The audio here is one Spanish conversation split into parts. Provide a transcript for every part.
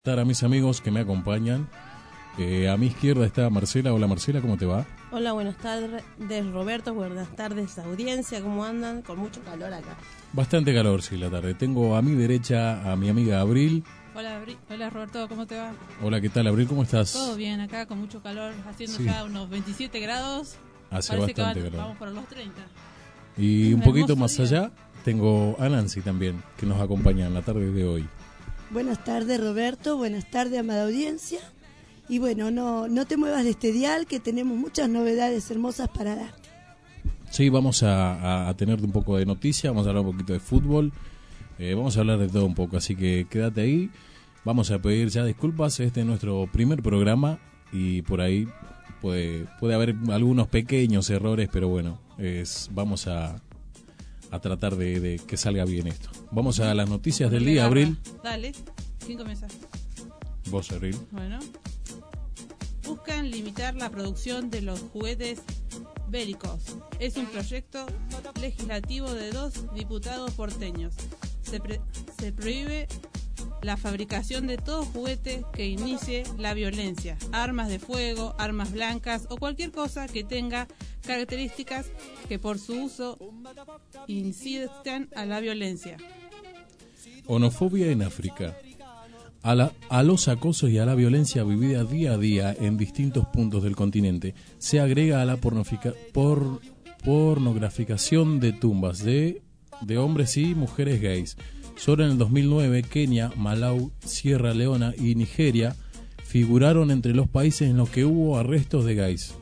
A mis amigos que me acompañan. A mi izquierda está Marcela. Hola Marcela, ¿cómo te va? Hola, buenas tardes Roberto, buenas tardes audiencia, ¿cómo andan? Con mucho calor acá. Bastante calor, sí, la tarde. Tengo a mi derecha a mi amiga Abril. Hola Roberto, ¿cómo te va? Hola, ¿qué tal Abril? ¿Cómo estás? Todo bien, acá con mucho calor, haciendo sí. Ya unos 27 grados. Hace Parece bastante que calor. Vamos por los 30. Y un poquito más día. allá tengo a Nancy también, que nos acompaña en la tarde de hoy. Buenas tardes Roberto, buenas tardes amada audiencia. Y bueno, no te muevas de este dial que tenemos muchas novedades hermosas para darte. Sí, vamos a tener un poco de noticia, vamos a hablar un poquito de fútbol, vamos a hablar de todo un poco, así que quédate ahí. Vamos a pedir ya disculpas, este es nuestro primer programa y por ahí puede haber algunos pequeños errores, pero bueno, vamos a tratar de que salga bien esto. Vamos a las noticias del día, Abril. Dale, ¿quién comienza? Vos, Abril. Bueno. Buscan limitar la producción de los juguetes bélicos. Es un proyecto legislativo de 2 diputados porteños. Se prohíbe la fabricación de todo juguete que inicie la violencia, armas de fuego, armas blancas o cualquier cosa que tenga características que por su uso incitan a la violencia. Onofobia en África. A los acosos y a la violencia vivida día a día en distintos puntos del continente se agrega a la pornograficación de tumbas de hombres y mujeres gays. Solo en el 2009, Kenia, Malaui, Sierra Leona y Nigeria figuraron entre los países en los que hubo arrestos de gays.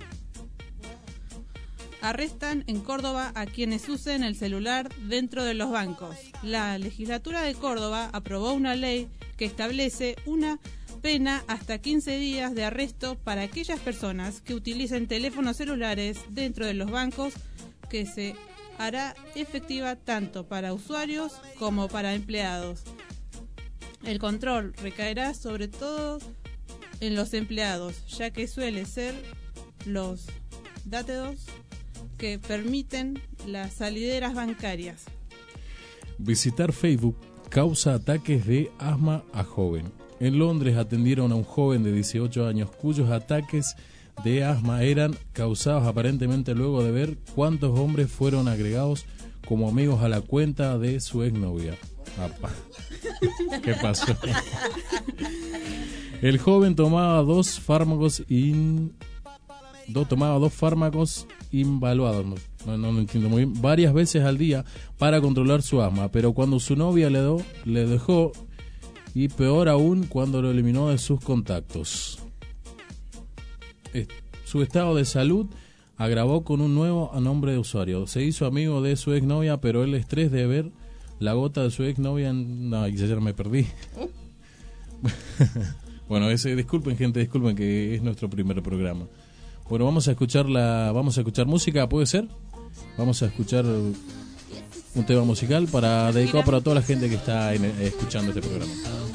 Arrestan en Córdoba a quienes usen el celular dentro de los bancos. La legislatura de Córdoba aprobó una ley que establece una pena hasta 15 días de arresto para aquellas personas que utilicen teléfonos celulares dentro de los bancos, que se hará efectiva tanto para usuarios como para empleados. El control recaerá sobre todo en los empleados, ya que suele ser los dátedos que permiten las salideras bancarias. Visitar Facebook causa ataques de asma a joven. En Londres atendieron a un joven de 18 años cuyos ataques de asma eran causados aparentemente luego de ver cuántos hombres fueron agregados como amigos a la cuenta de su exnovia. Apa. ¿Qué pasó? El joven tomaba dos fármacos invaluados, no entiendo muy bien, varias veces al día para controlar su asma, pero cuando su novia le dejó, y peor aún cuando lo eliminó de sus contactos. Su estado de salud agravó con un nuevo nombre de usuario. Se hizo amigo de su exnovia, pero el estrés de ver la gota de su exnovia... No, ayer me perdí. Bueno, disculpen gente, disculpen que es nuestro primer programa. Bueno, vamos a escuchar música, ¿puede ser? Vamos a escuchar un tema musical dedicado para toda la gente que está escuchando este programa.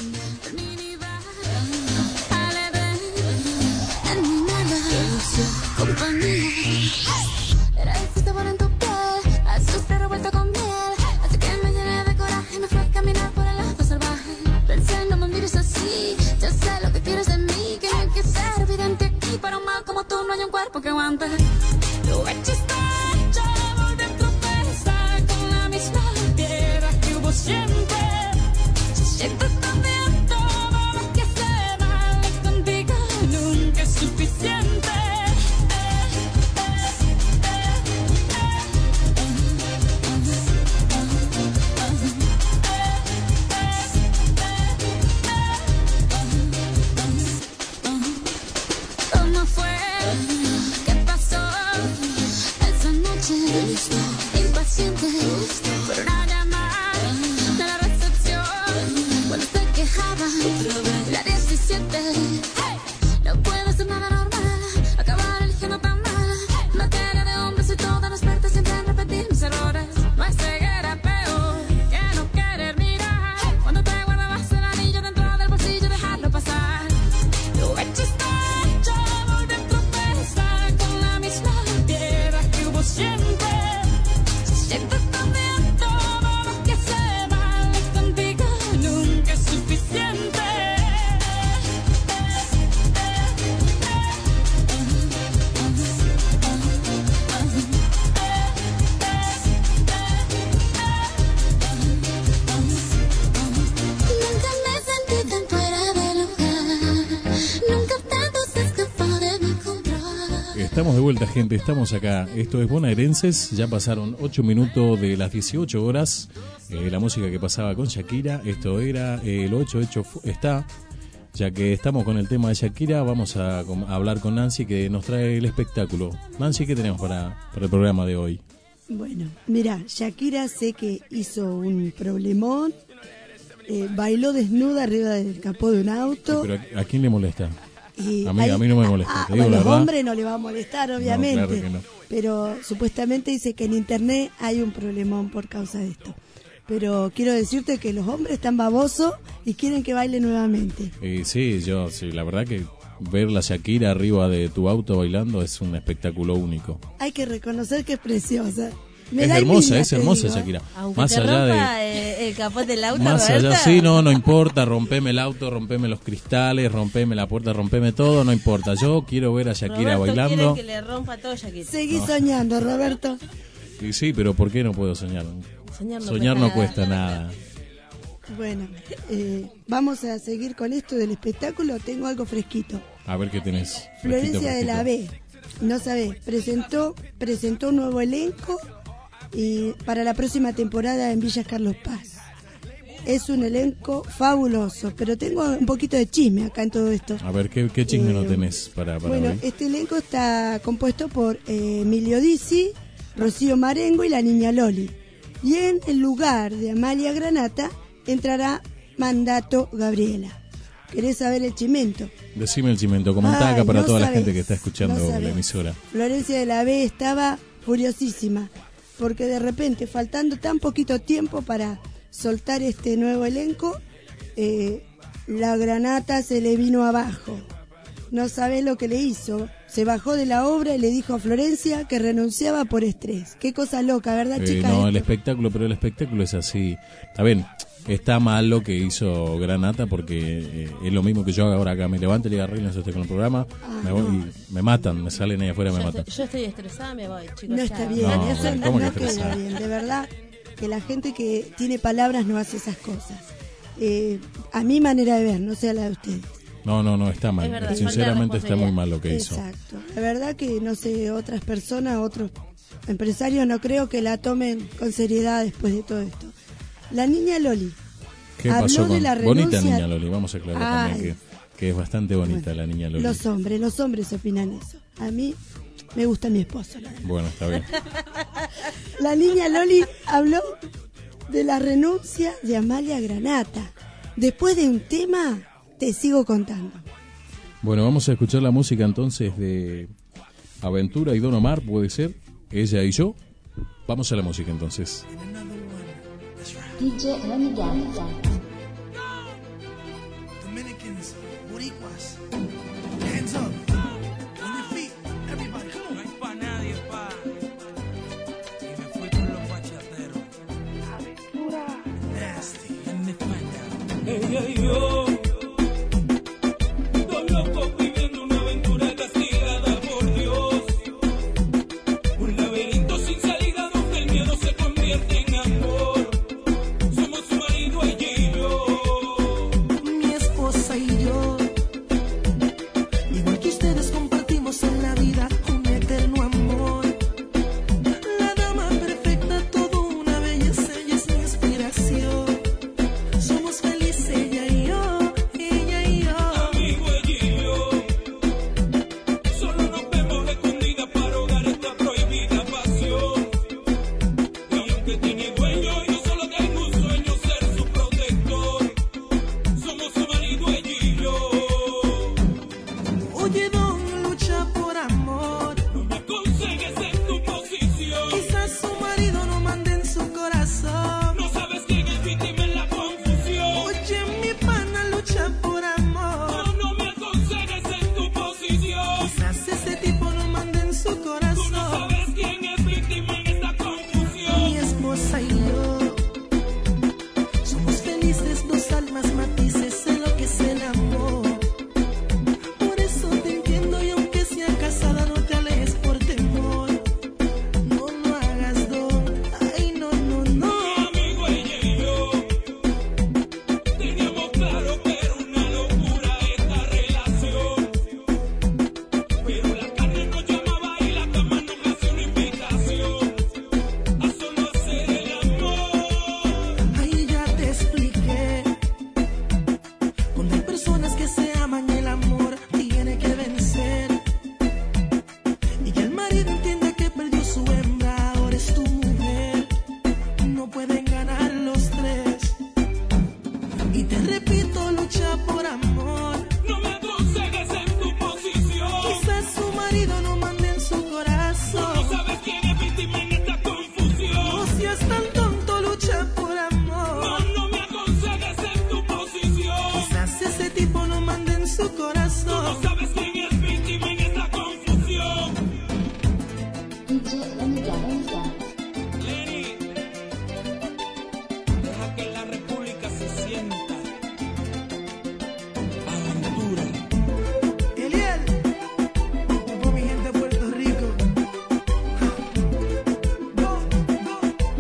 Como tú no hay un cuerpo que aguante. Tu hecho está hecho, volver a tropezar con la misma piedra que hubo siempre. Se siente tan bien todo lo que se vale contigo, nunca es suficiente. ¿Cómo fue? ¿Qué pasó esa noche? Impaciente por una llamada de la recepción cuando se quejaba la 17. No puede ser nada normal acabar eligiendo tan mal. Materia de hombres y todas las partes siempre repetir mis errores. No hay ceguera peor que no querer mirar cuando te guardabas el anillo dentro del bolsillo y dejarlo pasar. Tu hecho está siempre se siente tan bien todo lo que se vale contigo, nunca es suficiente. Estamos de vuelta, gente, estamos acá. Esto es Bonaerenses, ya pasaron 8 minutos de las 18 horas. La música que pasaba con Shakira, esto era el 8 hecho está. Ya que estamos con el tema de Shakira, vamos a hablar con Nancy, que nos trae el espectáculo. Nancy, ¿qué tenemos para el programa de hoy? Bueno, mira, Shakira sé que hizo un problemón, bailó desnuda arriba del capó de un auto. Sí, pero ¿a quién le molesta? Y a mí no me molesta. Te digo a la los verdad. hombres no le va a molestar, obviamente. No, claro que no. Pero supuestamente dice que en internet hay un problemón por causa de esto. Pero quiero decirte que los hombres están babosos y quieren que baile nuevamente. Sí, la verdad que ver la Shakira arriba de tu auto bailando es un espectáculo único. Hay que reconocer que es preciosa. Es hermosa Shakira. Aunque Más te allá rompa de el capó del auto, más Roberto. allá, sí, no importa, rompeme el auto, rompeme los cristales, rompeme la puerta, rompeme todo, no importa. Yo quiero ver a Shakira Roberto bailando. quiere que le rompa todo Shakira. Seguí soñando, Roberto. Y sí, pero ¿por qué no puedo soñar? Soñar no cuesta nada. Bueno, vamos a seguir con esto del espectáculo. Tengo algo fresquito. A ver qué tenés. Florencia de la B, no sabés, presentó un nuevo elenco y para la próxima temporada en Villa Carlos Paz. Es un elenco fabuloso, pero tengo un poquito de chisme acá en todo esto. A ver, ¿qué chisme no tenés para Bueno, hoy? este elenco está compuesto por Emilio Dizzi, Rocío Marengo y la niña Loli. Y en el lugar de Amalia Granata entrará Mandato Gabriela. ¿Querés saber el chimento? Decime el cimento, comentá acá para no toda la sabés, gente que está escuchando no la sabés. emisora. Florencia de la B estaba furiosísima, porque de repente, faltando tan poquito tiempo para soltar este nuevo elenco, la Granata se le vino abajo. No sabés lo que le hizo. Se bajó de la obra y le dijo a Florencia que renunciaba por estrés. Qué cosa loca, ¿verdad, chica? No, esto? el espectáculo es así. Está bien, está mal lo que hizo Granata porque es lo mismo que yo hago ahora acá. Me levanto y le agarro y no estoy con el programa, me voy y me matan, me salen ahí afuera y me matan. Yo estoy estresada, me voy, chicos. No ya. está bien, No, eso ¿cómo que no queda estresada? bien. De verdad que la gente que tiene palabras no hace esas cosas. A mi manera de ver, no sé a la de ustedes. No, está mal. Es verdad, Sinceramente falta de está muy mal lo que hizo. Exacto. La verdad que no sé, otras personas, otros empresarios no creo que la tomen con seriedad después de todo esto. La niña Loli. ¿Qué habló pasó de con la bonita renuncia- niña Loli? Vamos a aclarar Ay. también que es bastante bonita la niña Loli. Los hombres opinan eso. A mí me gusta mi esposo. La verdad. Bueno, está bien. La niña Loli habló de la renuncia de Amalia Granata. Después de un tema, te sigo contando. Bueno, vamos a escuchar la música entonces de Aventura y Don Omar, puede ser, ella y yo. Vamos a la música entonces. DJ Renegade. Dominicans, Boricuas, hands up, on your feet, everybody, come on. No hay pa' nadie, pa. Y me fui con los bachateros. Nasty. En mi España. Ella y yo. Dos locos viviendo una aventura castigada por Dios. Un laberinto sin salida donde el miedo se convierte en amor. Somos marido, ella y yo. Mi esposa y yo, igual que ustedes compartimos en la vida un eterno amor. La dama perfecta, todo una belleza, ella es mi inspiración. Somos felices ella y yo. su Tú corazón. no sabes quién es víctima en esta confusión. Lenny, deja que la república se sienta. Aventura. Eliel, por mi gente de Puerto Rico. Go, go.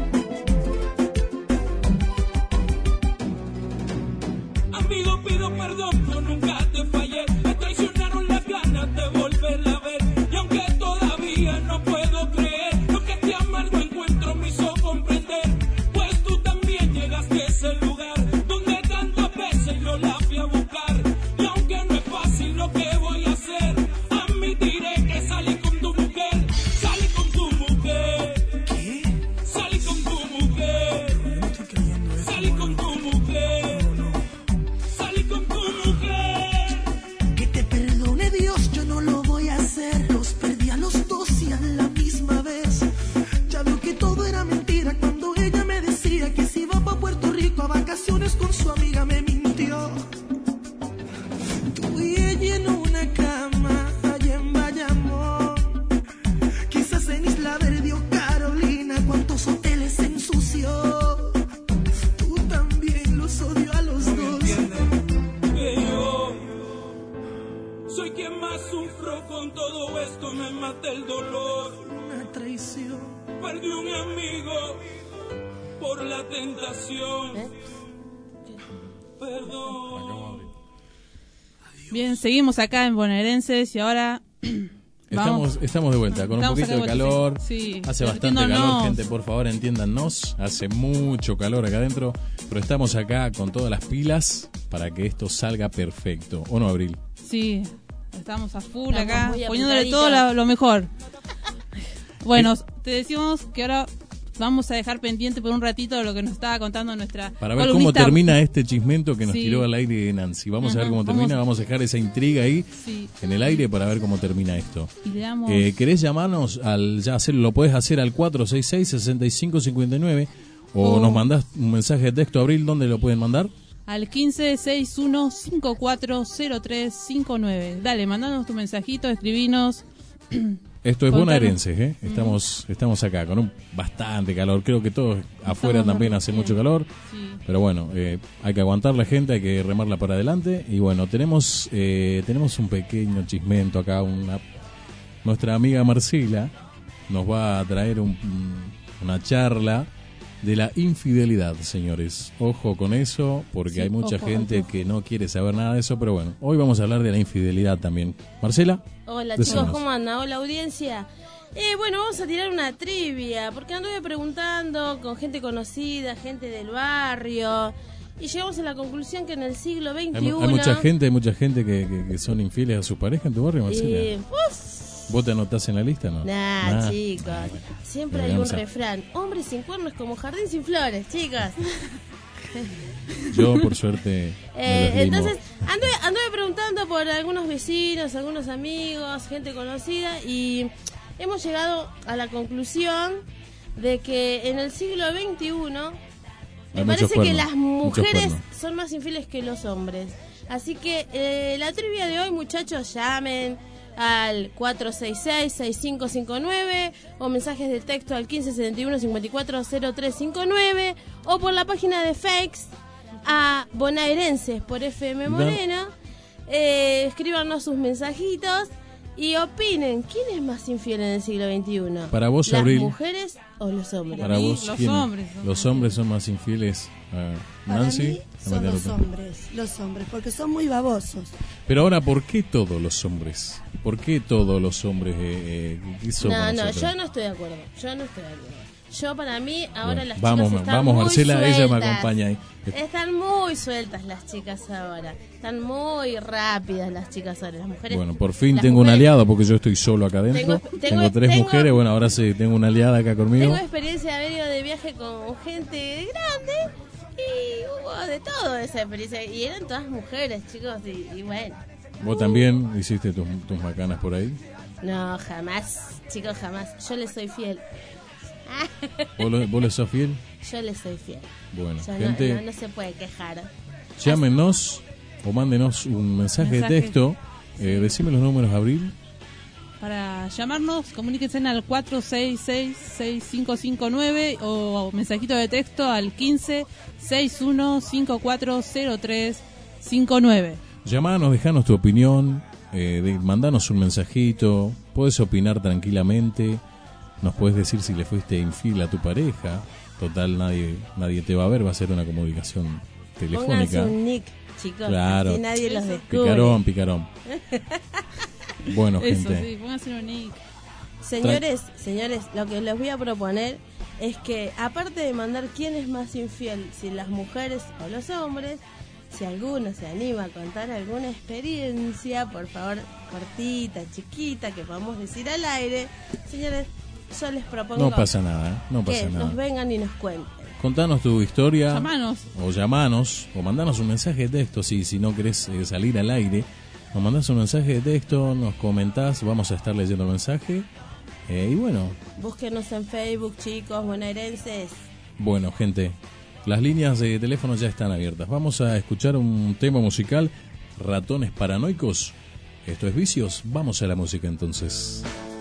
Amigo, pido perdón, yo nunca te fallé. Me traicionaron las ganas de volverla a ver. Y aunque todavía no puedo creer lo que te amargo encuentro me hizo comprender. Pues tú también llegaste a ese lugar donde tantas veces yo la fui a buscar. Y aunque no es fácil lo que voy a hacer, admitiré que salí con tu mujer. Salí con tu mujer. ¿Qué? Salí con tu mujer. No estoy creyendo eso. Salí con tu mujer. Salí con tu mujer. Que te perdone Dios, yo no lo voy a hacer. Los perdí a los dos y a la misma vez. Ya veo que todo era mentira cuando ella me decía que se iba para Puerto Rico a vacaciones con su amiga, me mintió. Tú y ella en una cama allá en Bayamón. Quizás en Isla Verde o Carolina, cuántos hoteles se ensució. Tú también los odio a los dos. Que yo soy quien más sufro con todo esto, me mata el dolor. Una traición. Perdí un amigo por la tentación. Perdón. Bien, seguimos acá en Bonaerenses y ahora vamos. Estamos de vuelta con un Estamos poquito de acá de vuelta, calor. sí. Hace bastante Divirtiéndonos. calor, gente, por favor, entiéndannos. Hace mucho calor acá adentro, pero estamos acá con todas las pilas para que esto salga perfecto. ¿O no, Abril? Sí, estamos a full Estamos acá, muy poniéndole todo apretaditos. lo mejor. Bueno, te decimos que ahora vamos a dejar pendiente por un ratito lo que nos estaba contando nuestra Para ver cómo columnista. termina este chismento que nos Sí. tiró al aire Nancy. Vamos a ver Ajá, cómo termina, vamos a dejar esa intriga ahí Sí. en el aire para ver cómo termina esto. Y le damos ¿Querés llamarnos? Lo podés hacer al 466-6559 o O- nos mandás un mensaje de texto, Abril, ¿dónde lo pueden mandar? al 1561540359. Dale, mandanos tu mensajito, escribinos. Esto es Contanos. bonaerenses, ¿eh? Estamos acá con bastante calor. Creo que todos afuera Estamos también hace mucho calor. Sí. Pero bueno, hay que aguantar la gente, hay que remarla para adelante. Y bueno, tenemos un pequeño chismento acá. Nuestra amiga Marcela nos va a traer una charla de la infidelidad, señores. Ojo con eso, porque Sí, hay mucha ojo, gente ojo. que no quiere saber nada de eso. Pero bueno, hoy vamos a hablar de la infidelidad también. Marcela. Hola Decinos. chicos, ¿cómo andan? Hola audiencia. Bueno, vamos a tirar una trivia, porque anduve preguntando con gente conocida, gente del barrio, y llegamos a la conclusión que en el siglo XXI... Hay mucha gente que son infieles a su pareja en tu barrio, Marcela. ¿Vos te anotás en la lista, no? Nah, chicos. Siempre hay un Vamos a- refrán. Hombre sin cuernos es como jardín sin flores, chicas. Yo, por suerte, me los limo. Entonces, anduve preguntando por algunos vecinos, algunos amigos, gente conocida, y hemos llegado a la conclusión de que en el siglo XXI me Hay muchos parece que cuernos, las muchos mujeres cuernos. son más infieles que los hombres. Así que la trivia de hoy, muchachos, llamen al 466-6559 o mensajes de texto al 1571-540359 o por la página de Fakes a Bonaerenses por FM Morena. Escríbanos sus mensajitos y opinen, ¿quién es más infiel en el siglo XXI? Para vos, ¿Las Abril. mujeres o los hombres? Para mí, vos, los ¿quién es? hombres son Los más hombres son más infieles a Para Nancy. mí son Amalia los López. hombres, porque son muy babosos. Pero ahora, ¿por qué todos los hombres? ¿Por qué todos los hombres? ¿Qué somos No, nosotros? yo no estoy de acuerdo. Yo, para mí, ahora Bueno, las vamos, chicas están vamos, muy Marcela, sueltas. ella me acompaña ahí. Están muy sueltas las chicas ahora. Están muy rápidas las chicas ahora. Las mujeres. Bueno, por fin las tengo un mujeres- aliado porque yo estoy solo acá adentro. Tengo- Tres tengo- mujeres, bueno, ahora sí, tengo una aliada acá conmigo. Tengo experiencia de haber ido de viaje con gente grande y hubo de todo esa experiencia. Y eran todas mujeres, chicos. Y bueno. ¿Vos también hiciste tus macanas por ahí? No, jamás, chicos, jamás. Yo les soy fiel. ¿Vos le sos fiel? Yo les soy fiel. Bueno, Ya gente, no se puede quejar. llámenos o mándenos un mensaje de texto. Decime los números, Abril. Para llamarnos, comuníquense al 466-6559 o mensajito de texto al 15-61540359. Llamanos, dejanos tu opinión, mandanos un mensajito, puedes opinar tranquilamente, nos puedes decir si le fuiste infiel a tu pareja. Total, nadie te va a ver, va a ser una comunicación telefónica. Pónganse un nick, chicos, claro. así nadie los descubre. Picarón. Bueno, Eso, gente. sí, pónganse un nick. Señores, lo que les voy a proponer es que, aparte de mandar quién es más infiel, si las mujeres o los hombres, si alguno se anima a contar alguna experiencia, por favor, cortita, chiquita, que podamos decir al aire. Señores, yo les propongo No pasa nada, no pasa que nada. nos vengan y nos cuenten. Contanos tu historia. Llamanos. O mandanos un mensaje de texto si no querés salir al aire. Nos mandás un mensaje de texto, nos comentás, vamos a estar leyendo el mensaje. Y bueno. Búsquenos en Facebook, chicos, bonaerenses. Bueno, gente, las líneas de teléfono ya están abiertas. Vamos a escuchar un tema musical, Ratones Paranoicos. Esto es Vicios. Vamos a la música entonces.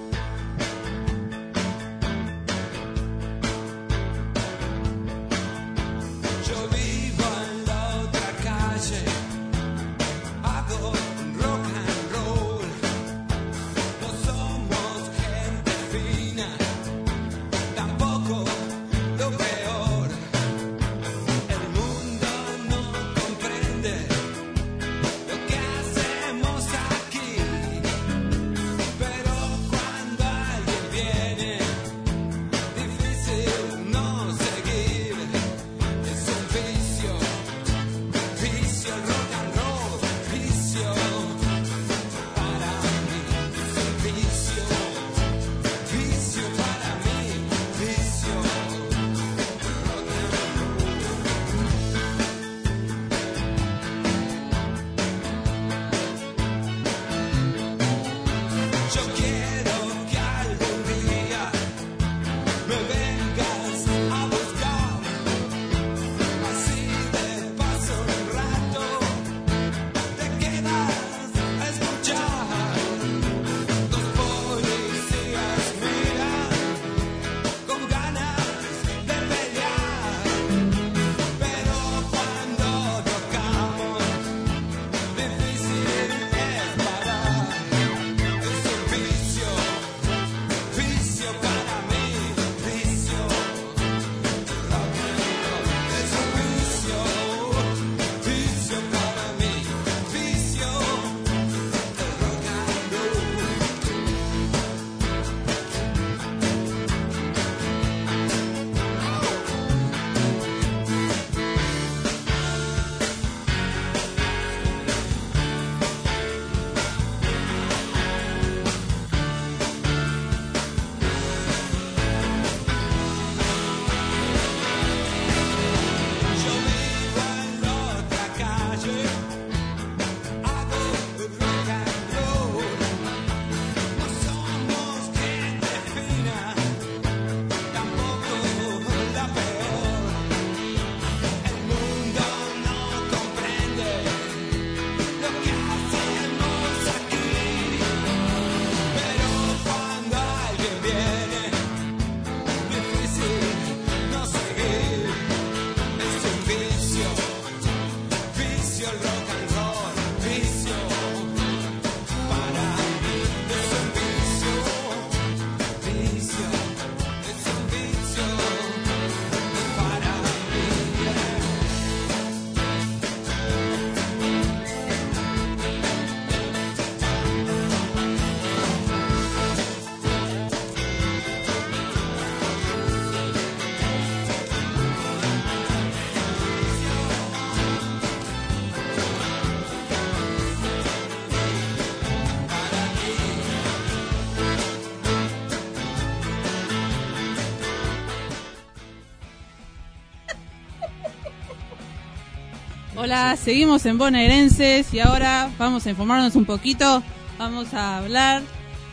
Hola, seguimos en Bonaerenses y ahora vamos a informarnos un poquito. Vamos a hablar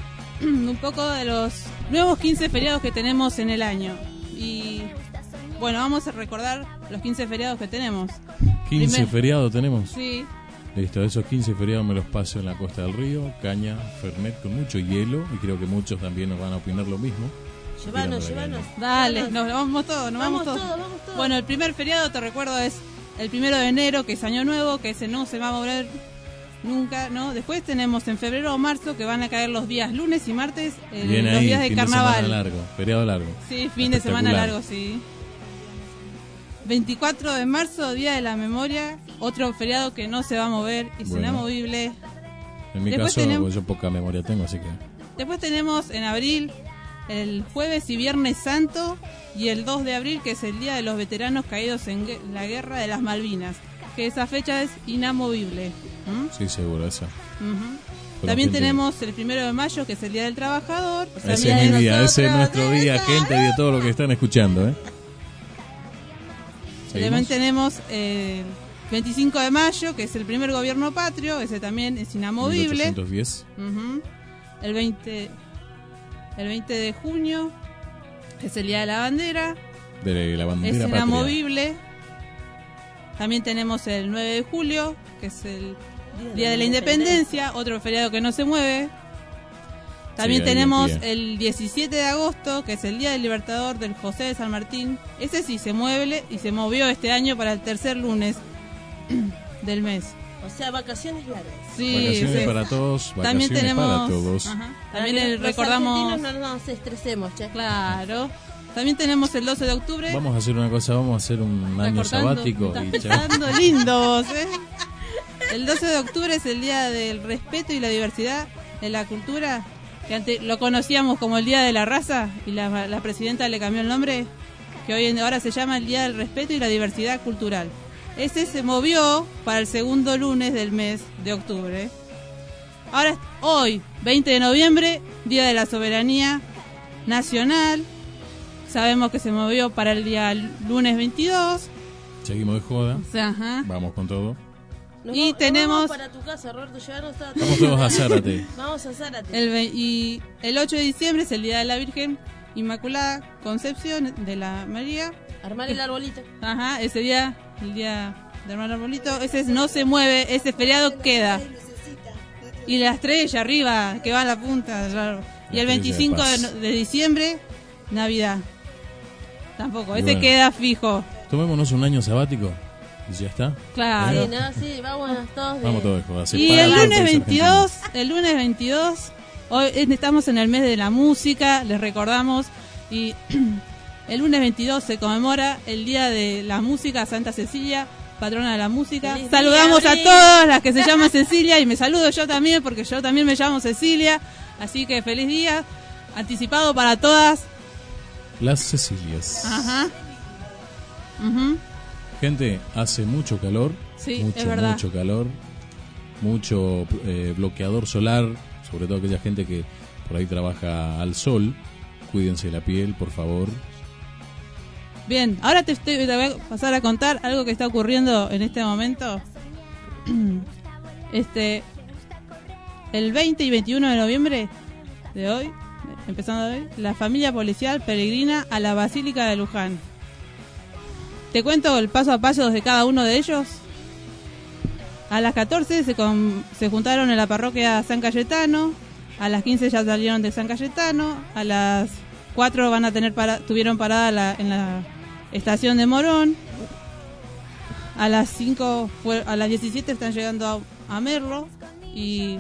un poco de los nuevos 15 feriados que tenemos en el año. Y bueno, vamos a recordar los 15 feriados que tenemos. 15 feriados tenemos. Sí. Listo, esos 15 feriados me los paso en la costa del río, caña, fernet con mucho hielo, y creo que muchos también nos van a opinar lo mismo. Llévanos. Dale, nos vamos todos, Vamos todos. Bueno, el primer feriado, te recuerdo, es el 1 de enero, que es Año Nuevo, que ese no se va a mover nunca, ¿no? Después tenemos en febrero o marzo, que van a caer los días lunes y martes, Bien los ahí, días de fin carnaval. de semana largo, feriado largo. Sí, fin de semana Espectacular. largo, sí. 24 de marzo, Día de la Memoria, otro feriado que no se va a mover, es Bueno. inamovible. En mi Después caso, tenemos- pues yo poca memoria tengo, así que... Después tenemos en abril el jueves y viernes santo y el 2 de abril, que es el Día de los Veteranos Caídos en la Guerra de las Malvinas, que esa fecha es inamovible. ¿Mm? Sí, seguro, esa. Ujú. También gente- tenemos el 1 de mayo, que es el Día del Trabajador. O sea, Ese Día es de mi día, ese es nosotros. nuestro día, gente, de todo lo que están escuchando, ¿eh? También ¿Seguimos? tenemos el 25 de mayo, que es el primer gobierno patrio, ese también es inamovible. 1810. Ujú. El 20 de junio, que es el Día de la Bandera, De la es bandera patria. inamovible. También tenemos el 9 de julio, que es el Día de la Independencia, otro feriado que no se mueve. También Sí, ahí tenemos en pie. el 17 de agosto, que es el Día del Libertador del José de San Martín. Ese sí se mueve y se movió este año para el tercer lunes del mes. O sea, vacaciones largas. Sí, Vacaciones sí. para todos, vacaciones También tenemos, para todos. ajá. Para También que los recordamos, argentinos no nos estresemos, che. claro. También tenemos el 12 de octubre. Vamos a hacer una cosa, vamos a hacer un año Recortando, sabático. me Y estás chao. pensando lindos, ¿eh? El 12 de octubre es el Día del Respeto y la Diversidad en la Cultura, que antes lo conocíamos como el Día de la Raza y la presidenta le cambió el nombre, que ahora se llama el Día del Respeto y la Diversidad Cultural. Ese se movió para el segundo lunes del mes de octubre. Ahora, hoy, 20 de noviembre, Día de la Soberanía Nacional. Sabemos que se movió para el día lunes 22. Seguimos de joda. O sea, ajá. Vamos con todo. Y tenemos- Vamos para tu casa, Roberto, llevarnos a... Vamos todos a Zárate. Vamos a Zárate. Y el 8 de diciembre es el Día de la Virgen Inmaculada Concepción de la María. Armar el arbolito. Ajá, ese día, el día de hermano arbolito, ese no se mueve, ese feriado queda. Y la estrella arriba, que va a la punta, claro. Y el La estrella de 25 paz. de diciembre, Navidad. Tampoco, ese Bueno. queda fijo. Tomémonos un año sabático y ya está. Claro. Sí, no, sí, vamos todos de... Vamos todos de joda. Se Y para el todo lunes país 22, hoy estamos en el mes de la música, les recordamos, y el lunes 22 se conmemora el Día de la Música Santa Cecilia, patrona de la música. ¡Feliz Saludamos día, a Abril! todas las que se llaman Cecilia y me saludo yo también porque yo también me llamo Cecilia, así que feliz día anticipado para todas. Las Cecilias. Ajá. Ujú. Gente, hace mucho calor. Sí, mucho, es verdad. mucho calor. Mucho bloqueador solar. Sobre todo aquella gente que por ahí trabaja al sol. Cuídense la piel, por favor. Bien, ahora te voy a pasar a contar algo que está ocurriendo en este momento. El 20 y 21 de noviembre de hoy, empezando de hoy, la familia policial peregrina a la Basílica de Luján. Te cuento el paso a paso de cada uno de ellos. A las 14 se juntaron en la parroquia San Cayetano. A las 15 ya salieron de San Cayetano. A las 4 van a tuvieron parada en la estación de Morón. A las 5 a las 17 están llegando a Merlo y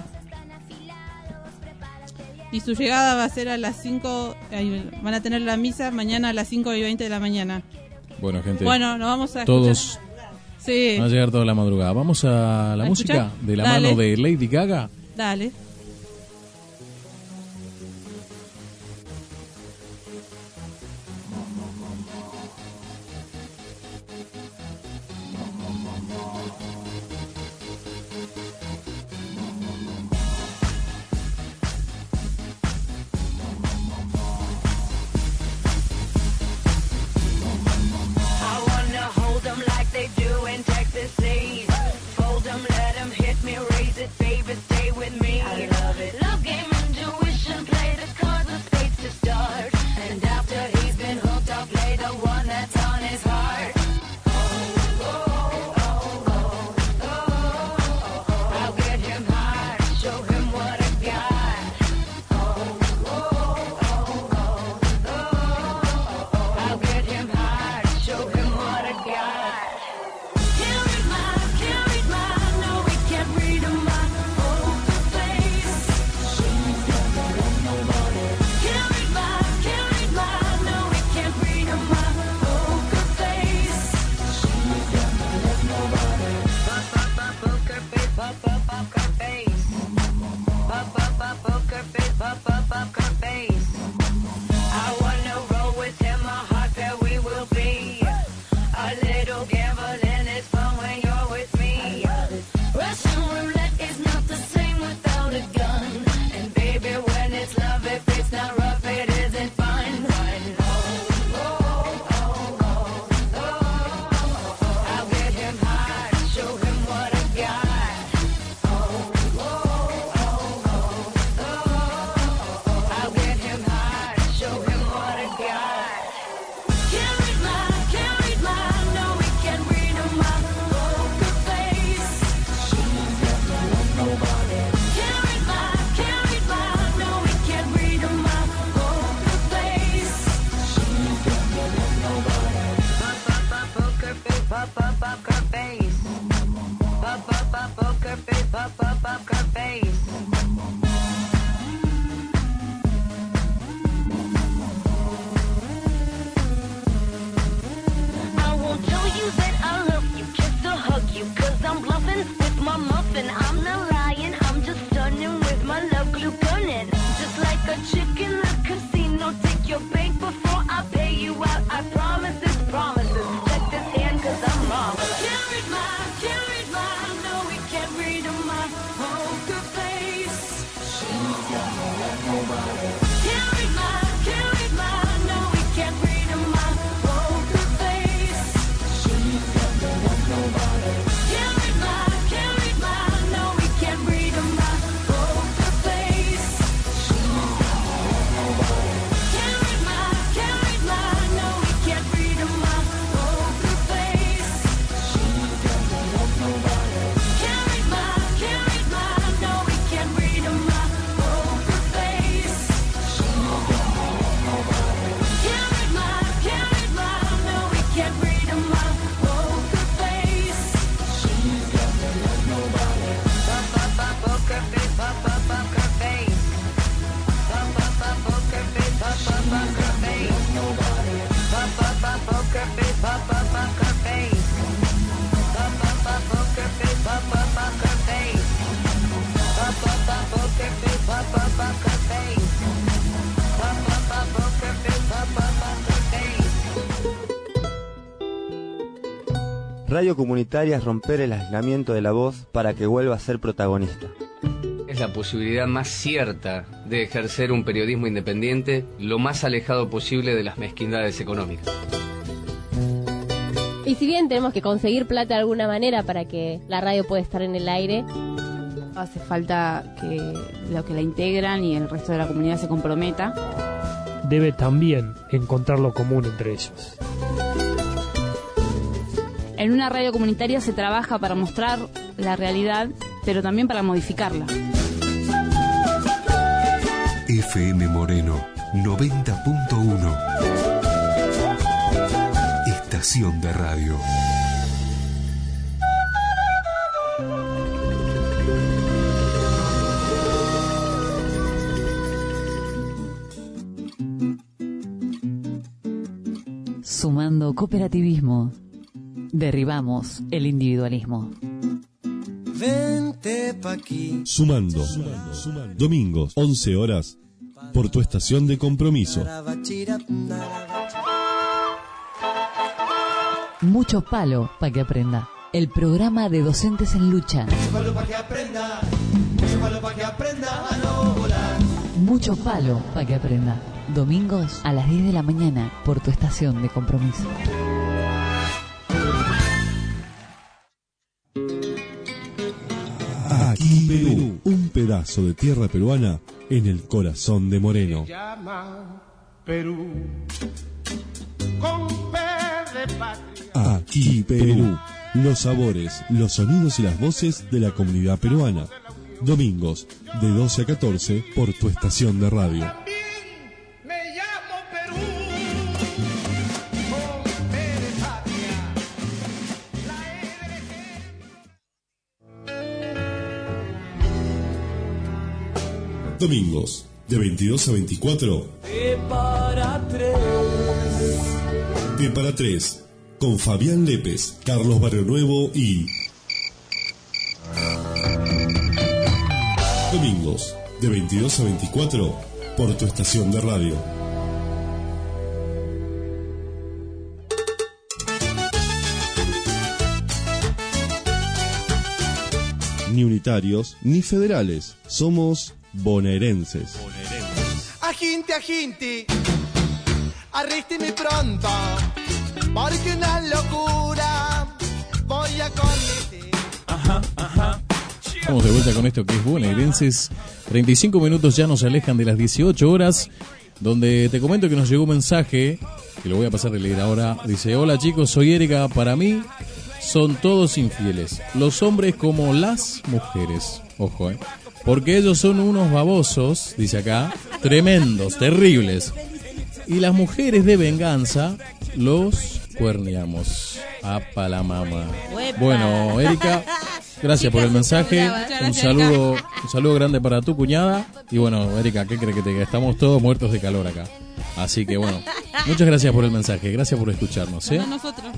su llegada va a ser a las 5. Van a tener la misa mañana a las 5:20 de la mañana. Bueno, gente. Bueno, nos vamos a todos escuchar. Sí, van a llegar toda la madrugada. Vamos a la ¿A música escuchar? de la Dale. mano de Lady Gaga. dale. I wanna hold 'em like they do in Texas, please. Fold 'em, let 'em hit me, raise it, baby, stay with me. I poker face. I wanna roll with him, a hot pair we will be. A little gambling is fun when you're with me. Russian roulette is not the same without a gun. And baby, when it's love, if it's not rough, it isn't fun. I'll get him high, show him what I got. I'll get him high, show him what I got. Can't read my, no, we can't read my poker face. She's got no love, nobody. Can't read my, no, we can't read my poker face. She's got no love, nobody. Poker face, poker face. Poker face, poker face. I won't tell you that I love you, just to hug you, 'cause I'm bluffing with my muffin. I'm not lying, I'm just stunning with my love glue gunning. Just like a chick in the casino, take your bank before I pay you out. I promise this promises. Check this hand 'cause I'm marvelous. Can't read my, no, we can't read my poker face. She's got no love, nobody. Can't read my, no, we can't read my poker face. She's got no love, nobody. Can't read my, no, we can't read my poker face. She's got no love, nobody. Can't read my, no, we can't read my poker face. She's got no love, nobody. Can't read my, no, we can't read my poker face. She's got no love, nobody. Can't read my, no, we can't read my poker face. She's got no love, nobody. Poker face, poker face. Poker face, poker face. Nobody. Poker face, poker face. Poker face, poker face. Poker face, poker face. Poker face, poker face. Radio comunitaria es romper el aislamiento de la voz para que vuelva a ser protagonista. Es la posibilidad más cierta de ejercer un periodismo independiente lo más alejado posible de las mezquindades económicas. Y si bien tenemos que conseguir plata de alguna manera para que la radio pueda estar en el aire, hace falta que los que la integran y el resto de la comunidad se comprometa. Debe también encontrar lo común entre ellos. En una radio comunitaria se trabaja para mostrar la realidad, pero también para modificarla. FM Moreno 90.1. Estación de radio. Sumando cooperativismo, derribamos el individualismo. Vente pa' aquí. Sumando. Domingos, 11 horas, por tu estación de compromiso. Mucho palo para que aprenda. El programa de docentes en lucha. Mucho palo pa' que aprenda. Mucho palo pa' que aprenda a no volar. Mucho palo para que aprenda. Domingos a las 10 de la mañana por tu estación de compromiso. Aquí Perú, un pedazo de tierra peruana en el corazón de Moreno. Se llama Perú, con P de patria. Aquí Perú, los sabores, los sonidos y las voces de la comunidad peruana. Domingos, de 12 a 14, por tu estación de radio. Domingos, de 22 a 24. T para 3. T para 3, con Fabián Lépez, Carlos Barrio Nuevo y... Domingos, de 22 a 24 por tu estación de radio. Ni unitarios ni federales, somos bonaerenses. Aginte, arrísteme pronto, porque una locura voy a cometer. Estamos de vuelta con esto que es bonaerenses. 35 minutos ya nos alejan de las 18 horas, donde te comento que nos llegó un mensaje, que lo voy a pasar a leer ahora. Dice: hola chicos, soy Erika, para mí son todos infieles, los hombres como las mujeres. Ojo, porque ellos son unos babosos, dice acá, tremendos, terribles. Y las mujeres de venganza los cuerneamos. ¡Apa la mamá! Bueno, Erika, gracias por el mensaje. Un saludo grande para tu cuñada. Y bueno, Erika, ¿qué crees que te diga? Estamos todos muertos de calor acá. Así que bueno, muchas gracias por el mensaje. Gracias por escucharnos, ¿eh? Nosotros.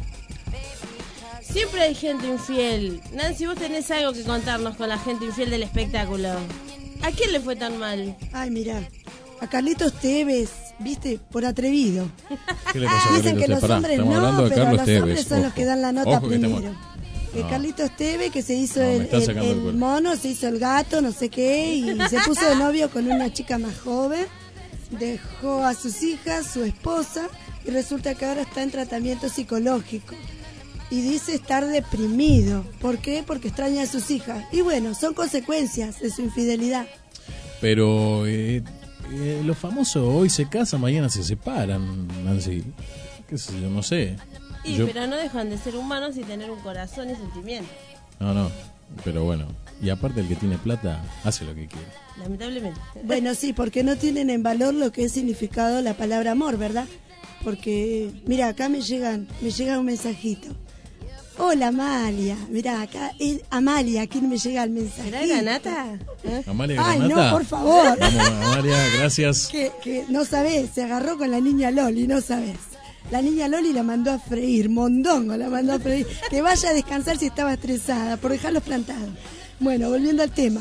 Siempre hay gente infiel. Nancy, vos tenés algo que contarnos con la gente infiel del espectáculo. ¿A quién le fue tan mal? Ay, mirá, a Carlitos Tevez, viste, por atrevido. ¿Qué le pasó a Dicen que los hombres no, pero los hombres son los que dan la nota primero. Carlitos Tevez, que se hizo el mono, se hizo el gato, no sé qué, y se puso de novio con una chica más joven, dejó a sus hijas, su esposa, y resulta que ahora está en tratamiento psicológico. Y dice estar deprimido. ¿Por qué? Porque extraña a sus hijas. Y bueno, son consecuencias de su infidelidad. Pero los famosos hoy se casan, mañana se separan, Nancy. ¿Qué sé yo? No sé. Pero no dejan de ser humanos y tener un corazón y sentimientos. No, pero bueno. Y aparte el que tiene plata hace lo que quiere. Lamentablemente. Bueno, sí, porque no tienen en valor lo que es significado la palabra amor, ¿verdad? Porque, mira, acá me llega un mensajito. Hola Amalia, mirá, acá es Amalia, aquí me llega el mensaje. ¿Será Granata? Amalia Ay, Granata. no, por favor. Vamos, Amalia, gracias. Que no sabés, se agarró con la niña Loli, no sabés. La niña Loli la mandó a freír, mondongo la mandó a freír. Que vaya a descansar si estaba estresada, por dejarlos plantados. Bueno, volviendo al tema.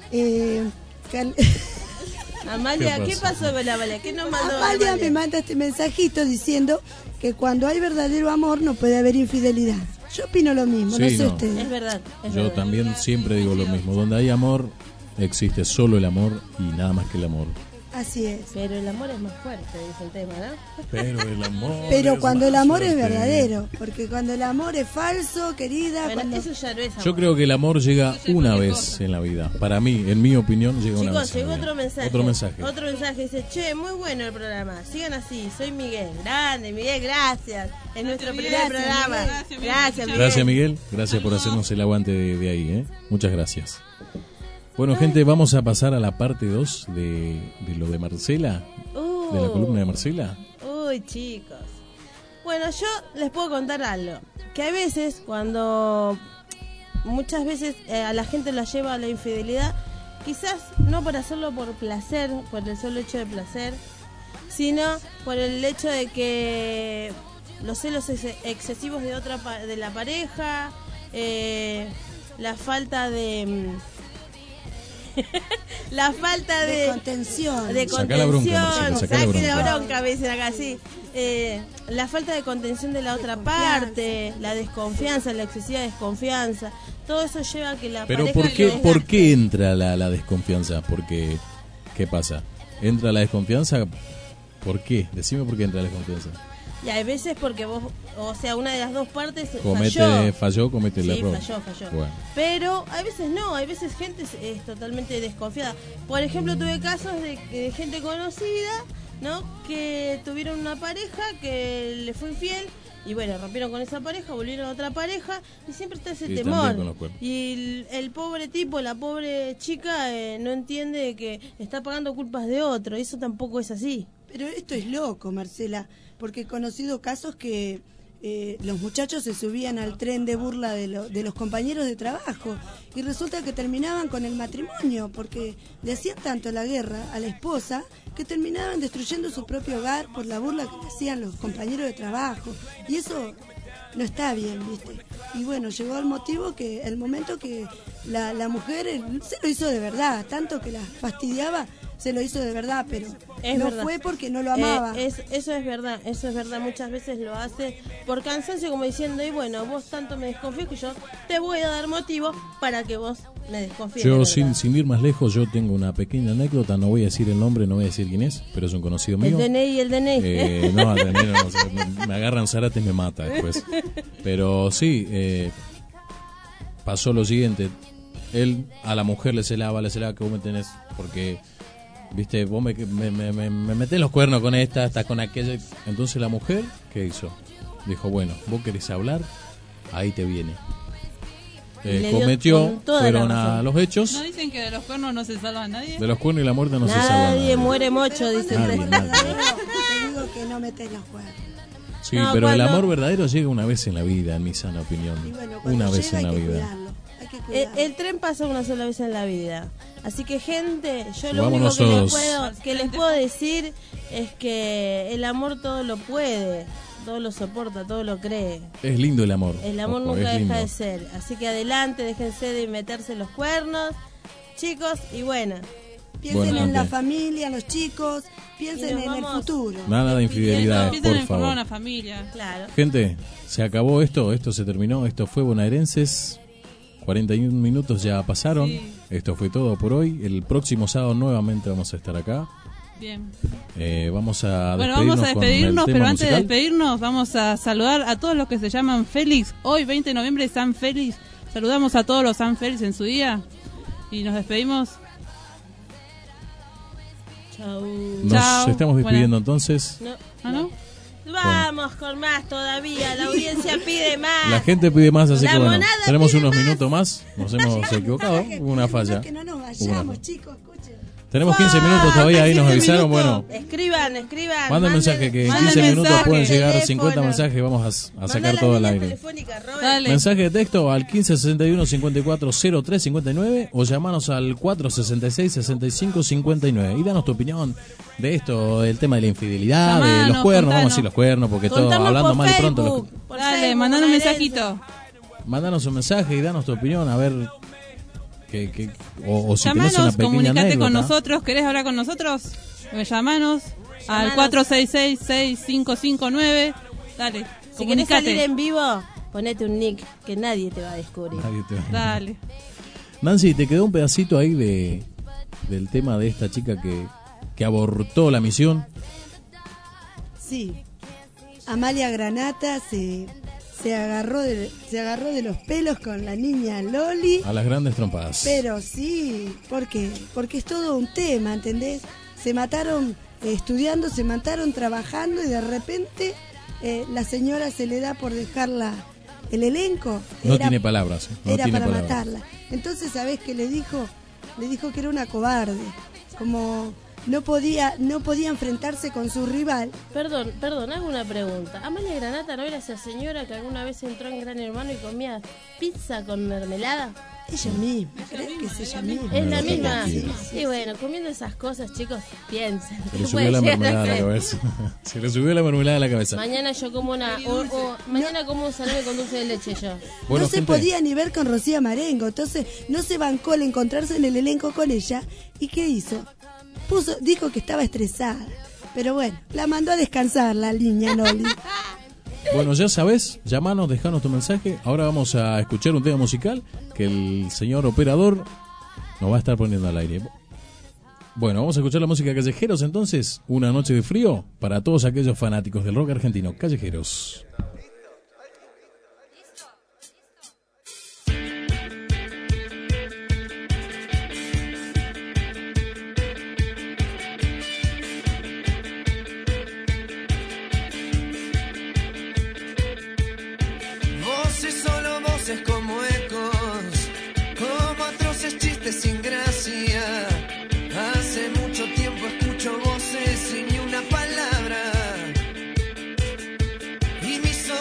Amalia, ¿qué pasó con Amalia? ¿Qué nos mandó Amalia me manda este mensajito diciendo que cuando hay verdadero amor no puede haber infidelidad. Yo opino lo mismo, Sí, no sé no. ustedes. Es verdad. Yo también siempre digo lo mismo. Donde hay amor, existe solo el amor y nada más que el amor. Así es. Pero el amor es más fuerte, dice el tema, ¿no? Pero el amor. Pero cuando el amor es fuerte. verdadero, porque cuando el amor es falso, querida, Bueno, cuando... eso ya no es amor. Yo creo que el amor llega una vez en la vida. Para mí, en mi opinión, llega una vez. Chicos, llegó en la vida. otro mensaje. Otro mensaje. Dice: che, muy bueno el programa. Sigan así, soy Miguel. Grande, Miguel, gracias. Es nuestro primer programa. Gracias, Miguel. Gracias, Miguel. Gracias por hacernos el aguante de ahí, ¿eh? Muchas gracias. Bueno, gente, vamos a pasar a la parte 2 de lo de Marcela. De la columna de Marcela. Uy, chicos. Bueno, yo les puedo contar algo. Que a veces, muchas veces a la gente la lleva a la infidelidad, quizás no por hacerlo por placer, por el solo hecho de placer, sino por el hecho de que los celos excesivos de la pareja, la falta de... la falta de contención. Sacá la bronca, Marcela, sacá la bronca. me dicen acá, sí. La falta de contención de la otra parte, la desconfianza, la excesiva desconfianza, todo eso lleva a que la Pero pareja... ¿por qué entra la desconfianza? Porque, ¿qué pasa? ¿Entra la desconfianza? ¿Por qué? Decime por qué entra la desconfianza. Y hay veces porque vos, o sea, una de las dos partes falló, comete el error. Falló. Bueno. Pero hay veces no, hay veces gente es totalmente desconfiada. Por ejemplo, tuve casos de gente conocida, ¿no? Que tuvieron una pareja que le fue infiel y bueno, rompieron con esa pareja, volvieron a otra pareja y siempre está ese temor. Y el pobre tipo, la pobre chica no entiende que está pagando culpas de otro, y eso tampoco es así. Pero esto es loco, Marcela, porque he conocido casos que los muchachos se subían al tren de burla de los compañeros de trabajo y resulta que terminaban con el matrimonio porque le hacían tanto la guerra a la esposa que terminaban destruyendo su propio hogar por la burla que le hacían los compañeros de trabajo, y eso no está bien, ¿viste? Y bueno, llegó el momento que la mujer se lo hizo de verdad, tanto que la fastidiaba, se lo hizo de verdad, pero Es no verdad. fue porque no lo amaba. Eso es verdad, muchas veces lo hace por cansancio, como diciendo, y bueno, vos tanto me desconfías que yo te voy a dar motivo para que vos me desconfíes. de Yo, verdad. sin ir más lejos, yo tengo una pequeña anécdota, no voy a decir el nombre, no voy a decir quién es, pero es un conocido mío. El DNI. No, el DNI no, o sea, me agarran Zárate y me mata después. Pero sí, pasó lo siguiente, él a la mujer le celaba que vos me tenés, porque, viste, vos me metés los cuernos con esta, hasta con aquella. Entonces la mujer, ¿qué hizo? Dijo, bueno, vos querés hablar, ahí te viene. Le dio Cometió, con toda fueron la a razón. los hechos, ¿No dicen que de los cuernos no se salva nadie? de los cuernos y la muerte no se salva Nadie nadie. muere mocho, dice Nadie, el nadie. Te digo que no metés los cuernos. Sí, No, pero el cuando- amor verdadero llega una vez en la vida, en mi sana opinión. Una vez en la vida. El tren pasa una sola vez en la vida. Así que, gente, yo lo Subámonos único todos. que les puedo decir es que el amor todo lo puede, todo lo soporta, todo lo cree. Es lindo el amor. El amor Ojo, nunca es lindo. deja de ser. Así que adelante, déjense de meterse los cuernos, chicos, y bueno. Piensen Bueno, en la gente. familia, en los chicos, piensen Y nos en el vamos. futuro. Nada de infidelidades, Empiezan por a formar favor. una familia. Claro. Gente, se acabó esto se terminó, esto fue Bonaerenses, 41 minutos ya pasaron, esto fue todo por hoy, el próximo sábado nuevamente vamos a estar acá, Bien. vamos a Bueno, despedirnos vamos a con el despedirnos, tema pero antes de musical. despedirnos vamos a saludar a todos los que se llaman Félix. Hoy, 20 de noviembre, San Félix. Saludamos a todos los San Félix en su día y nos despedimos. Chau. Nos Chao. estamos despidiendo Bueno. entonces. No. ¿Ah, no? Vamos con más todavía, la audiencia pide más. La gente pide más, así La que bueno, monada tenemos pide unos más. minutos más, nos hemos equivocado, hubo una falla. Que no nos Hubo una vayamos, falla. chicos, escuchen. Tenemos 15 minutos todavía, ahí nos 15 avisaron, minutos. bueno, Escriban. manden mensaje que en manden 15 minutos mensaje, pueden llegar teléfono. 50 mensajes, vamos a Mandá sacar las todo al líneas aire. telefónicas, Robert. Dale. Mensaje de texto al 1561 54 03 59 o llamanos al 466 65 59 y danos tu opinión de esto, del tema de la infidelidad, de Llamanos, los cuernos, vamos a contanos. decir los cuernos porque todo Contanos hablando por mal y pronto. Facebook, por Dale, Facebook, mandanos un bonaerense. mensajito. Mandanos un mensaje y danos tu opinión, a ver o si tenés una Llamanos, pequeña comunicate con anécdota. nosotros. ¿Querés hablar con nosotros? Llamanos al Llamanos. 466-6559. Dale, Si querés salir comunicate. en vivo, ponete un nick que nadie te va a descubrir. Nadie te va- Dale. Nancy, ¿te quedó un pedacito ahí del tema de esta chica que abortó la misión? Sí, Amalia Granata se agarró de los pelos con la niña Loli, A las grandes trompadas. pero sí, ¿por qué? Porque es todo un tema, ¿entendés? Se mataron estudiando, se mataron trabajando y de repente la señora se le da por dejarla el elenco. No tiene palabras. No Era tiene para palabras. matarla. Entonces, ¿sabés qué le dijo? Le dijo que era una cobarde, como no podía enfrentarse con su rival. Perdón, hago una pregunta. ¿Amalia Granata no era esa señora que alguna vez entró en Gran Hermano y comía pizza con mermelada? Ella misma, ¿crees que es ella misma? Es la No, misma. tranquila. Y bueno, comiendo esas cosas, chicos, piensen. Se le ¿Qué subió puede la llegar a mermelada a la ser? cabeza. Se le subió la mermelada a la cabeza. Mañana yo como mañana como un salame con dulce de leche yo. Bueno, No se gente, podía ni ver con Rocía Marengo, entonces no se bancó el encontrarse en el elenco con ella. ¿Y qué hizo? Dijo que estaba estresada, pero bueno, la mandó a descansar la niña Noli. bueno, ya sabes, llamanos, dejanos tu mensaje. Ahora vamos a escuchar un tema musical que el señor operador nos va a estar poniendo al aire. Bueno, vamos a escuchar la música de Callejeros entonces. Una noche de frío para todos aquellos fanáticos del rock argentino. Callejeros. Voces, solo voces como ecos, como atroces chistes sin gracia. Hace mucho tiempo escucho voces sin ni una palabra. Y mis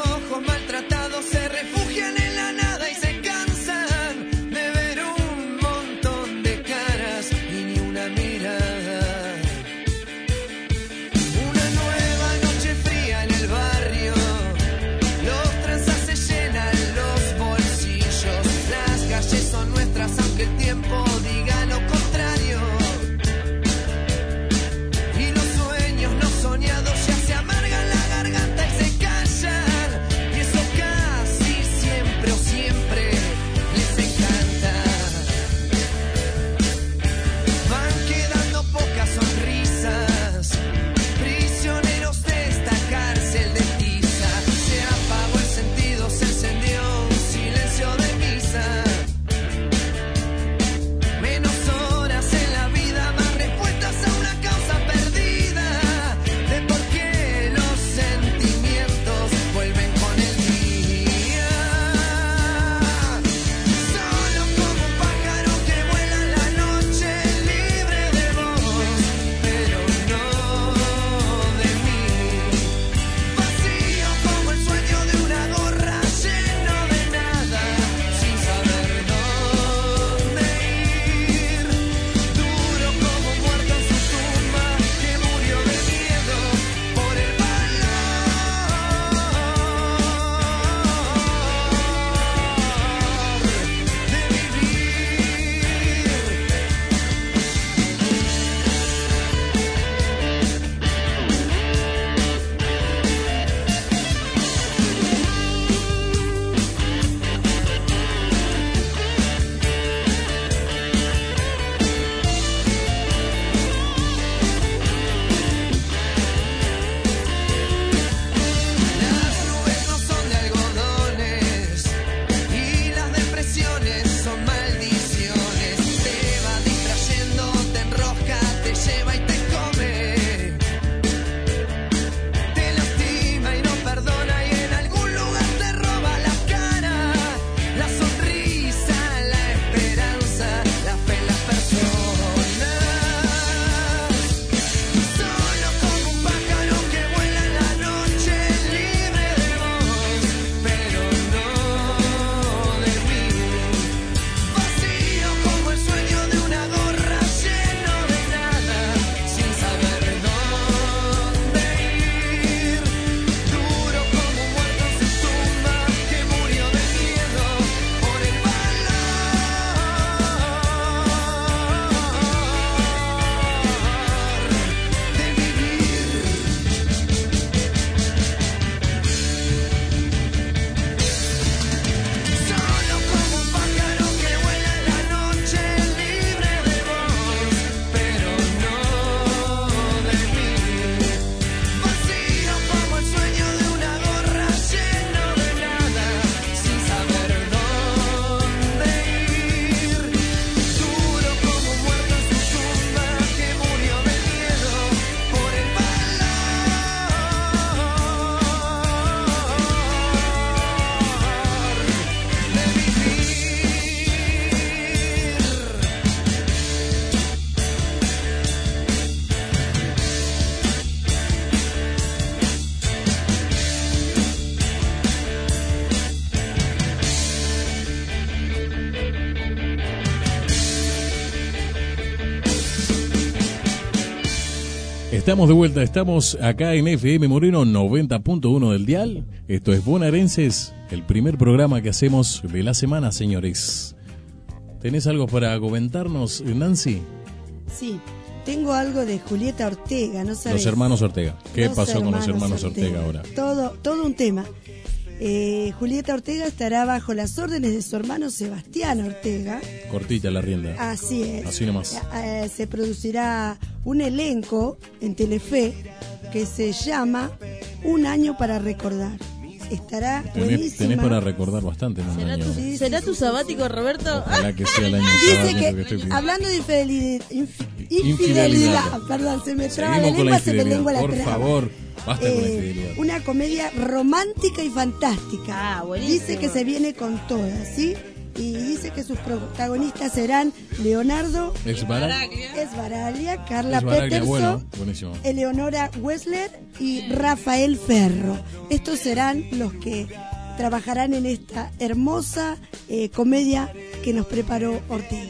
Estamos de vuelta, estamos acá en FM Moreno 90.1 del dial. Esto es Bonaerenses, el primer programa que hacemos de la semana, señores. ¿Tenés algo para comentarnos, Nancy? Sí, tengo algo de Julieta Ortega, ¿no sabes? Los hermanos Ortega. ¿Qué pasó con los hermanos Ortega ahora? Todo un tema. Julieta Ortega estará bajo las órdenes de su hermano Sebastián Ortega. Cortita la rienda. Así es. Así nomás. Se producirá un elenco en Telefe que se llama Un año para recordar. Estará buenísima. Tenés para recordar bastante en un año. ¿Será tu sabático, Roberto? Ojalá que sea el año Dice sabático que estoy pidiendo. hablando de infidelidad, perdón, se me traba la Seguimos con lengua, se me lengua la Por traba. favor, basta con la infidelidad. Una comedia romántica y fantástica. Buenísimo. Dice que se viene con todas, ¿sí? Y dice que sus protagonistas serán Leonardo Esbaraglia, Carla Peterson, bueno, buenísimo. Eleonora Wessler y Rafael Ferro. Estos serán los que trabajarán en esta hermosa comedia que nos preparó Ortega.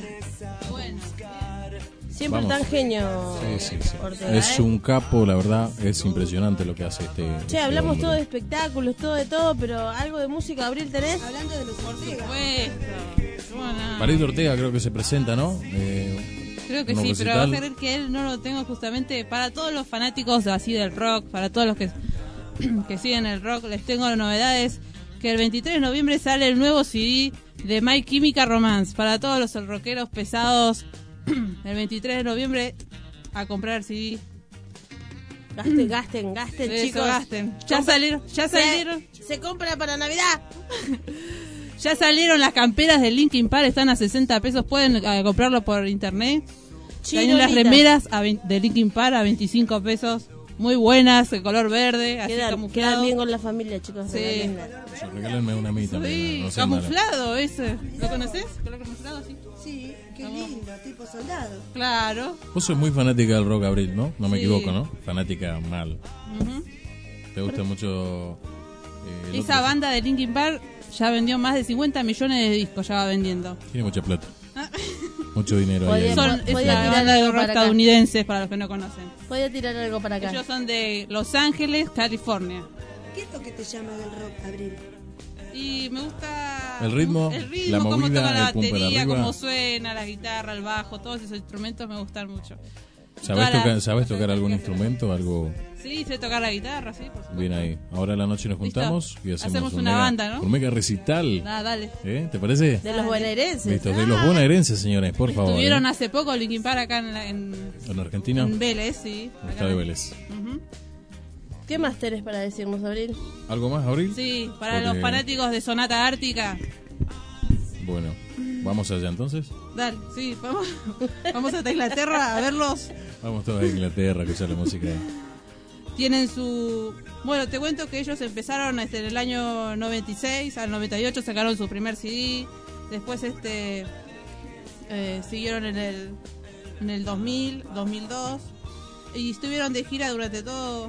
Siempre Vamos. tan genio. Sí. Ortega, Es un capo, la verdad, es impresionante lo que hace este. Che, hablamos hombre. todo de espectáculos, todo de todo, pero algo de música, Abril, ¿tenés? Hablando de los Ortega. Marito Ortega creo que se presenta, ¿no? Creo que un sí, pero recital. vas a creer que él no lo tengo justamente para todos los fanáticos así del rock, para todos los que siguen el rock, les tengo novedades, que el 23 de noviembre sale el nuevo CD de My Chemical Romance, para todos los rockeros pesados, el 23 de noviembre a comprar CD. Gasten, Eso, chicos. gasten. Ya salieron. Se compra para Navidad. Ya salieron las camperas de Linkin Park, están a 60 pesos, pueden comprarlo por internet. Tienen las remeras de Linkin Park a 25 pesos, muy buenas, de color verde, así Quedan camuflado. bien con la familia, chicos. Sí. Regálenme una a mí también. Sí, no sean malos. camuflado ese. ¿Lo conoces? ¿Color camuflado? Sí. Sí, qué lindo, tipo soldado. Claro. Vos sos muy fanática del rock, Abril, ¿no? No me Sí. equivoco, ¿no? Fanática mal. Ujú. ¿Te gusta mucho? El Esa otro? banda de Linkin Park ya vendió más de 50 millones de discos, ya va vendiendo. Tiene mucha plata. Mucho dinero ahí. Podía- Son, es podía la tirar banda de algo rock para acá. estadounidenses, para los que no conocen. Podía tirar algo para acá. Ellos son de Los Ángeles, California. ¿Qué es lo que te llama del rock, Abril? Y me gusta El ritmo, la cómo movida, toca la el pum para batería, arriba. cómo suena, la guitarra, el bajo, todos esos instrumentos me gustan mucho. ¿Sabés tocar algún instrumento? Algo Sí, sé tocar la guitarra, sí, por supuesto. bien ahí. Ahora a la noche nos juntamos y hacemos un una mega, banda, ¿no? un mega recital. Dale. ¿Te parece? De los bonaerenses. Listo, de los bonaerenses, señores, por favor. Estuvieron hace poco Linkin Park acá en Argentina. en Vélez, sí. En el Estadio Vélez. Ujú. ¿Qué más tenés para decirnos, Abril? ¿Algo más, Abril? Sí, para Porque- los fanáticos de Sonata Ártica. Bueno, vamos allá entonces. Dale, sí, vamos hasta Inglaterra a verlos. Vamos todos a Inglaterra a escuchar la música. Tienen su... Bueno, te cuento que ellos empezaron en el año 96, al 98 sacaron su primer CD, después siguieron en el 2000, 2002 y estuvieron de gira durante todo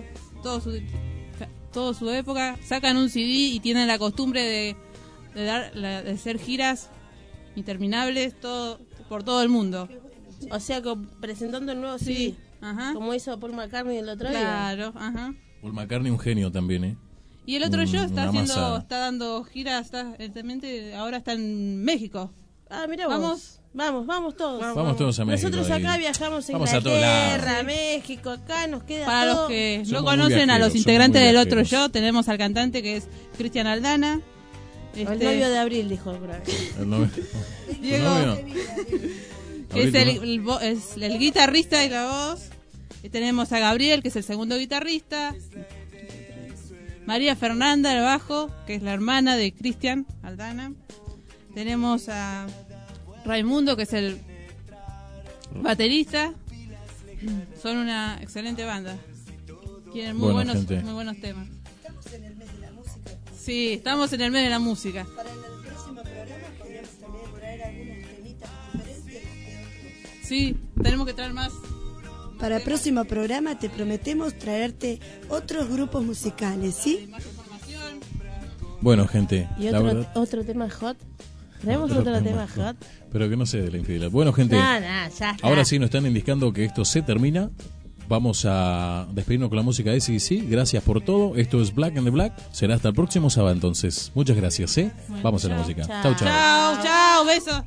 su época. Sacan un CD y tienen la costumbre de hacer giras interminables por todo el mundo. O sea, presentando el nuevo CD. Sí, ajá. Como hizo Paul McCartney el otro día. Claro, ajá. Paul McCartney, un genio también, ¿eh? Y el otro yo está masa. está dando giras, ahora está en México. Ah, mira vos. Vamos todos. Vamos todos a México. Nosotros acá ahí. viajamos a Vamos a todos Inglaterra, lados. a México, acá nos queda Para todo. los que Somos no muy conocen a viajeros, los somos integrantes muy del otro viajeros. yo, tenemos al cantante que es Cristian Aldana. El novio de Abril, dijo alguna vez. El novio. Diego, ¿Tu novio? que es Abril, es el guitarrista y la voz. Y tenemos a Gabriel, que es el segundo guitarrista. María Fernanda, el bajo, que es la hermana de Cristian Aldana. Tenemos a Raimundo, que es el baterista. Son una excelente banda. Tienen muy Buena buenos gente. temas. Sí, estamos en el mes de la música. Para el próximo programa queremos también traer algunos temitas diferentes de otros. Sí, tenemos que traer más. Para el próximo programa te prometemos traerte otros grupos musicales, ¿sí? Bueno, gente, ¿Y la verdad, otro tema hot? ¿Tenemos Otro otro tema tema hot? pero que no sé de la infidelidad. Bueno, gente, No, ya está. ahora sí nos están indicando que esto se termina. vamos a despedirnos con la música de AC/DC. Gracias por todo. Esto es Black and the Black. Será hasta el próximo sábado entonces. Muchas gracias, ¿eh? Vamos a la música. Chau, chau. Chao, chao, besos.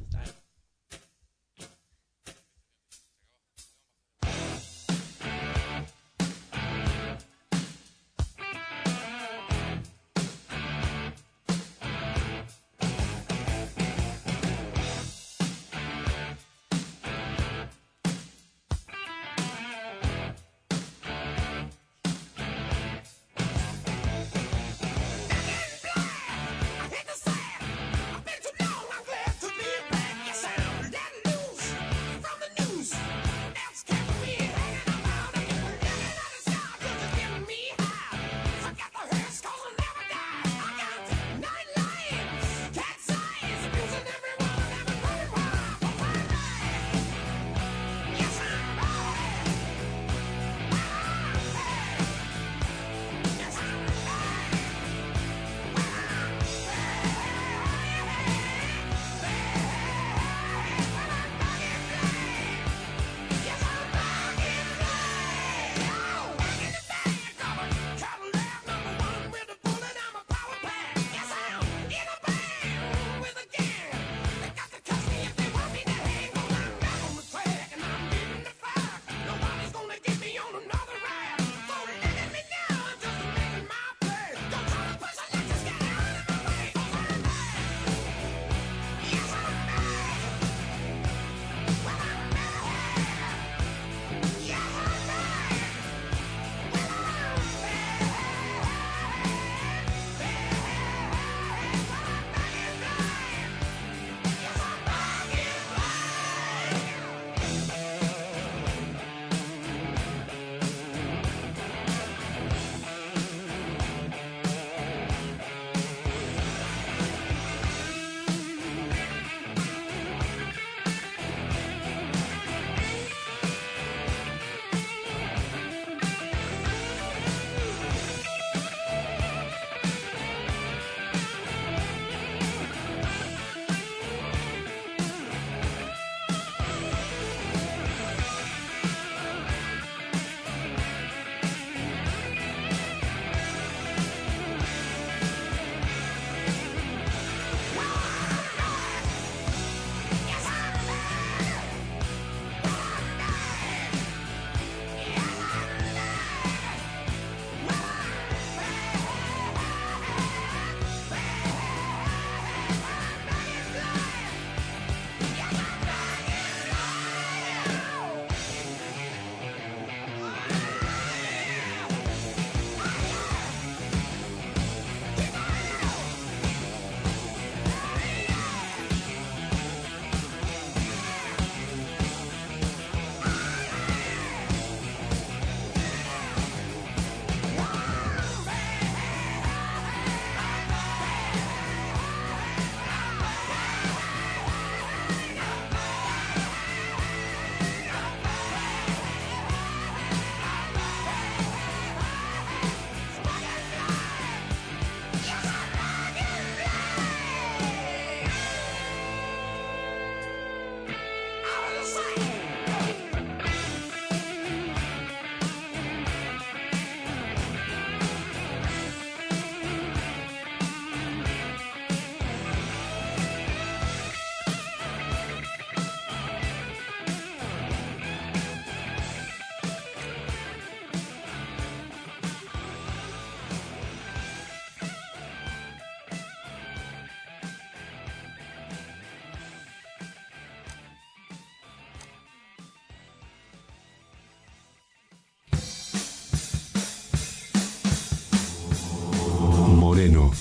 Moreno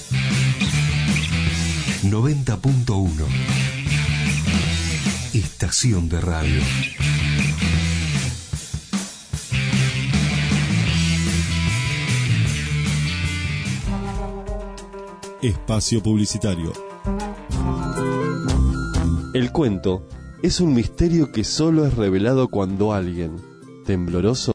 90.1 Estación de radio. Espacio publicitario. El cuento es un misterio que solo es revelado cuando alguien, tembloroso,